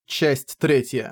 Часть 3.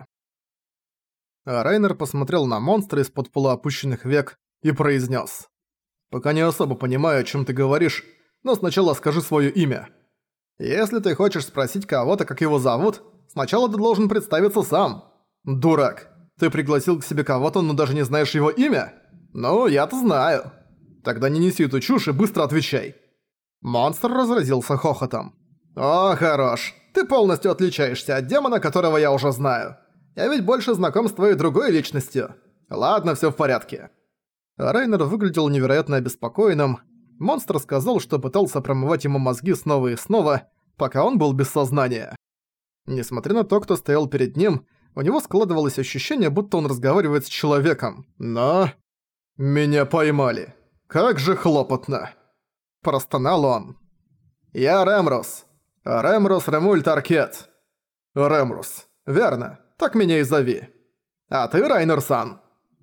Райнер посмотрел на монстра из-под полуопущенных век и произнес: «Пока не особо понимаю, о чем ты говоришь, но сначала скажи свое имя. Если ты хочешь спросить кого-то, как его зовут, сначала ты должен представиться сам. Дурак, ты пригласил к себе кого-то, но даже не знаешь его имя? Ну, я-то знаю. Тогда не неси эту чушь и быстро отвечай». Монстр разразился хохотом. «О, хорош. Ты полностью отличаешься от демона, которого я уже знаю. Я ведь больше знаком с твоей другой личностью. Ладно, всё в порядке». Райнер выглядел невероятно обеспокоенным. Монстр сказал, что пытался промывать ему мозги снова и снова, пока он был без сознания. Несмотря на то, кто стоял перед ним, у него складывалось ощущение, будто он разговаривает с человеком. Но... «Меня поймали. Как же хлопотно!» Простонал он. «Я Ремрус. Ремрус Ремуль Таркет». «Ремрус. Верно. Так меня и зови. А ты Райнер-сан».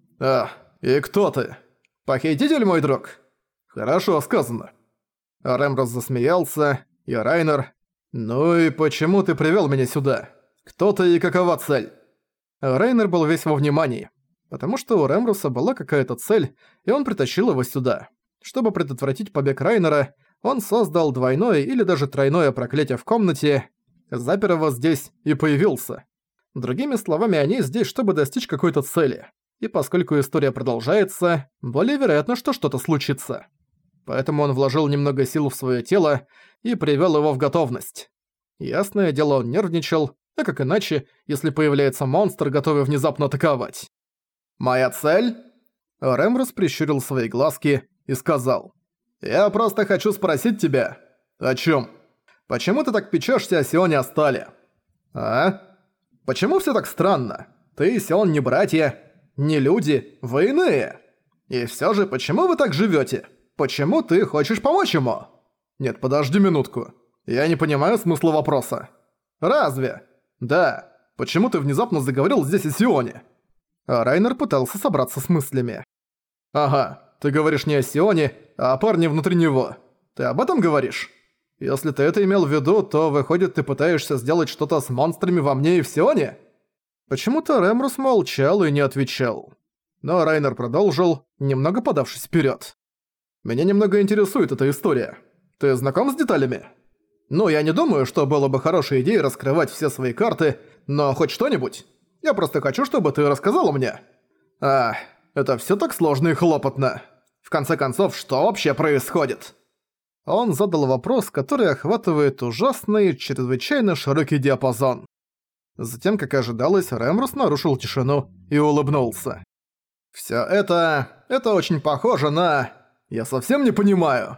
И кто ты? Похититель, мой друг?» «Хорошо сказано». Ремрус засмеялся, и Райнер... «Ну и почему ты привёл меня сюда? Кто ты и какова цель?» Райнер был весь во внимании, потому что у Ремруса была какая-то цель, и он притащил его сюда. Чтобы предотвратить побег Райнера, он создал двойное или даже тройное проклятие в комнате, запер его здесь и появился. Другими словами, они здесь, чтобы достичь какой-то цели. И поскольку история продолжается, более вероятно, что что-то случится. Поэтому он вложил немного сил в своё тело и привёл его в готовность. Ясное дело, он нервничал, а как иначе, если появляется монстр, готовый внезапно атаковать. «Моя цель?» Ремрус прищурил свои глазки и сказал: «Я просто хочу спросить тебя». «О чём? Почему ты так печёшься о Сионе Астале?» «А? Почему всё так странно? Ты и Сион не братья, не люди, вы иные. И всё же, почему вы так живёте? Почему ты хочешь помочь ему?» «Нет, подожди минутку. Я не понимаю смысла вопроса». «Разве?» «Да. Почему ты внезапно заговорил здесь о Сионе?» Райнер пытался собраться с мыслями. «Ага. Ты говоришь не о Сионе, а о парне внутри него. Ты об этом говоришь? Если ты это имел в виду, то, выходит, ты пытаешься сделать что-то с монстрами во мне и в Сионе?» Почему-то Ремрус молчал и не отвечал. Но Райнер продолжил, немного подавшись вперед. «Меня немного интересует эта история. Ты знаком с деталями? Ну, я не думаю, что было бы хорошей идеей раскрывать все свои карты, но хоть что-нибудь. Я просто хочу, чтобы ты рассказала мне». Это всё так сложно и хлопотно. В конце концов, что вообще происходит?» Он задал вопрос, который охватывает ужасный, чрезвычайно широкий диапазон. Затем, как ожидалось, Ремрус нарушил тишину и улыбнулся. «Всё это очень похоже на... Я совсем не понимаю.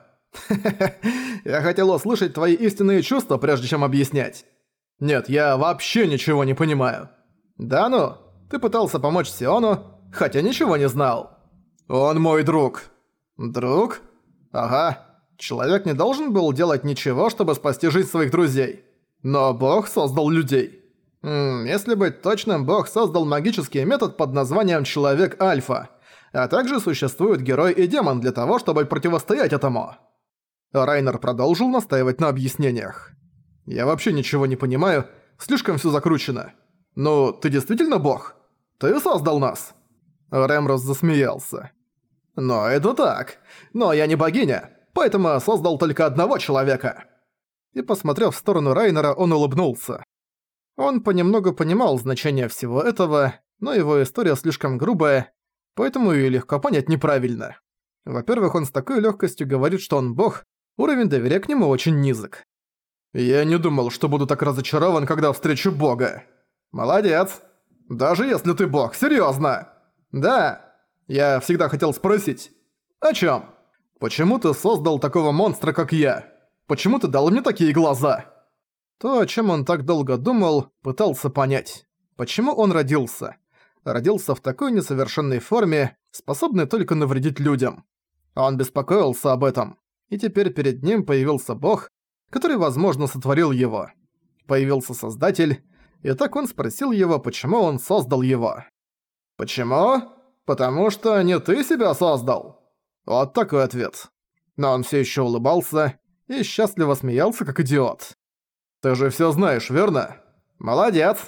Я хотел услышать твои истинные чувства, прежде чем объяснять. Нет, я вообще ничего не понимаю. Да ну, ты пытался помочь Сиону, хотя ничего не знал. Он мой друг». «Друг? Ага. Человек не должен был делать ничего, чтобы спасти жизнь своих друзей. Но Бог создал людей. Если быть точным, Бог создал магический метод под названием Человек-Альфа, а также существуют герой и демон для того, чтобы противостоять этому». Райнер продолжил настаивать на объяснениях. «Я вообще ничего не понимаю, слишком всё закручено. Ну, ты действительно Бог? Ты создал нас?» Ремрус засмеялся. «Но это так. Но я не богиня, поэтому создал только одного человека». И, посмотрев в сторону Райнера, он улыбнулся. Он понемногу понимал значение всего этого, но его история слишком грубая, поэтому её легко понять неправильно. Во-первых, он с такой лёгкостью говорит, что он бог, уровень доверия к нему очень низок. «Я не думал, что буду так разочарован, когда встречу бога». «Молодец. Даже если ты бог, серьёзно?» «Да. Я всегда хотел спросить. О чём? Почему ты создал такого монстра, как я? Почему ты дал мне такие глаза?» То, о чем он так долго думал, пытался понять. Почему он родился? Родился в такой несовершенной форме, способной только навредить людям. Он беспокоился об этом. И теперь перед ним появился Бог, который, возможно, сотворил его. Появился Создатель, и так он спросил его, почему он создал его. «Почему? Потому что не ты себя создал?» Вот такой ответ. Но он все еще улыбался и счастливо смеялся, как идиот. «Ты же все знаешь, верно? Молодец!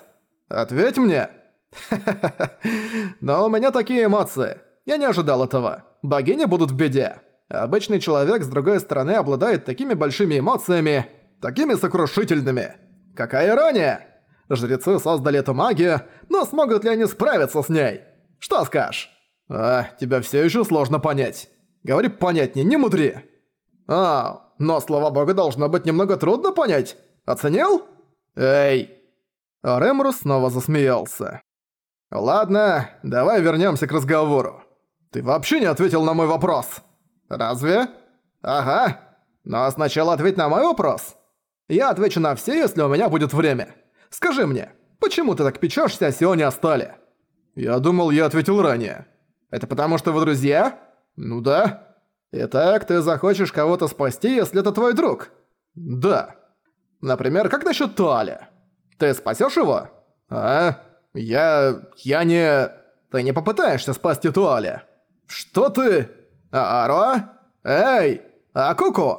Ответь мне!» «Но у меня такие эмоции. Я не ожидал этого. Богини будут в беде. Обычный человек, с другой стороны, обладает такими большими эмоциями, такими сокрушительными. Какая ирония! Жрецы создали эту магию, но смогут ли они справиться с ней? Что скажешь?» «Тебя все еще сложно понять. Говори понятнее, не мудри». Но слова бога должно быть немного трудно понять. Оценил? Эй!» Ремрус снова засмеялся. «Ладно, давай вернемся к разговору. Ты вообще не ответил на мой вопрос. Разве? Ага. Но сначала ответь на мой вопрос. Я отвечу на все, если у меня будет время. Скажи мне, почему ты так печешься о Сионе Астале?» «Я думал, я ответил ранее». «Это потому, что вы друзья?» «Ну да». «Итак, ты захочешь кого-то спасти, если это твой друг?» «Да». «Например, как насчет Туаля? Ты спасешь его?» Я не... Ты не попытаешься спасти Туаля?» «Что ты? Аруа? Эй! Куку?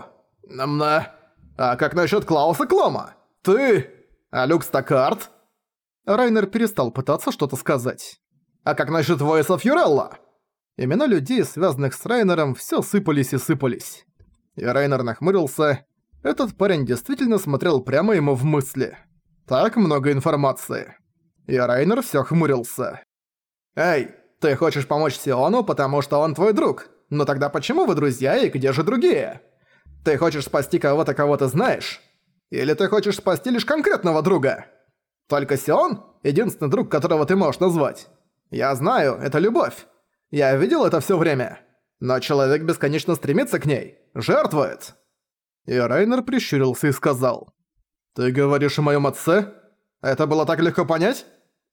А как насчет Клауса Клома? Ты? Люк Стаккарт?» Райнер перестал пытаться что-то сказать. «А как насчет Войса Фьюрелла?» Имена людей, связанных с Райнером, все сыпались и сыпались. И Райнер нахмурился. Этот парень действительно смотрел прямо ему в мысли. Так много информации. И Райнер все хмурился. «Эй, ты хочешь помочь Сиону, потому что он твой друг. Но тогда почему вы друзья и где же другие? Ты хочешь спасти кого-то, кого ты знаешь? Или ты хочешь спасти лишь конкретного друга? Только Сион — единственный друг, которого ты можешь назвать. Я знаю, это любовь. Я видел это все время. Но человек бесконечно стремится к ней, жертвует». И Райнер прищурился и сказал: «Ты говоришь о моем отце? Это было так легко понять?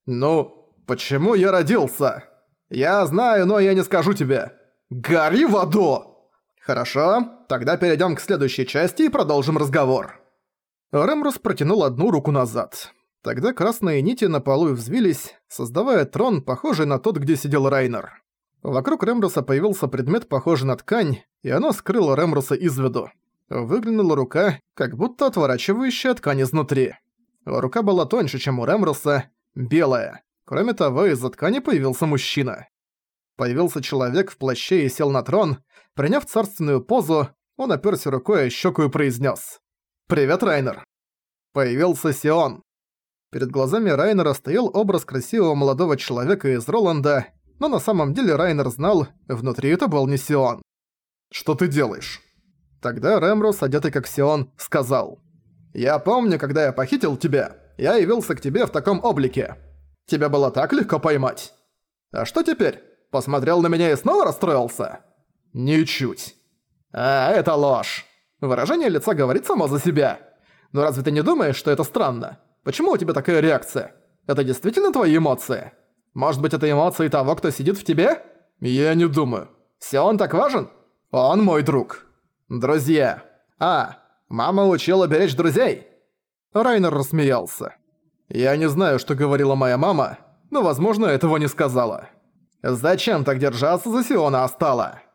Ну, почему я родился? Я знаю, но я не скажу тебе. Гори в аду!» «Хорошо, тогда перейдем к следующей части и продолжим разговор». Ремрус протянул одну руку назад. Тогда красные нити на полу взвились, создавая трон, похожий на тот, где сидел Райнер. Вокруг Ремруса появился предмет, похожий на ткань, и оно скрыло Ремруса из виду. Выглянула рука, как будто отворачивающая ткань изнутри. Рука была тоньше, чем у Ремруса, белая. Кроме того, из-за ткани появился мужчина. Появился человек в плаще и сел на трон. Приняв царственную позу, он опёрся рукой о щеку и произнес: «Привет, Райнер». Появился Сион. Перед глазами Райнера стоял образ красивого молодого человека из Роланда, но на самом деле Райнер знал, внутри это был не Сион. «Что ты делаешь?» Тогда Ремрус, одетый как Сион, сказал: «Я помню, когда я похитил тебя, я явился к тебе в таком облике. Тебя было так легко поймать. А что теперь? Посмотрел на меня и снова расстроился?» «Ничуть». Это ложь. Выражение лица говорит само за себя. Но разве ты не думаешь, что это странно? Почему у тебя такая реакция? Это действительно твои эмоции? Может быть, это эмоции того, кто сидит в тебе?» «Я не думаю». «Сион так важен? Он мой друг». «Друзья. Мама учила беречь друзей». Райнер рассмеялся. «Я не знаю, что говорила моя мама, но, возможно, этого не сказала». «Зачем так держаться за Сиона Астала?»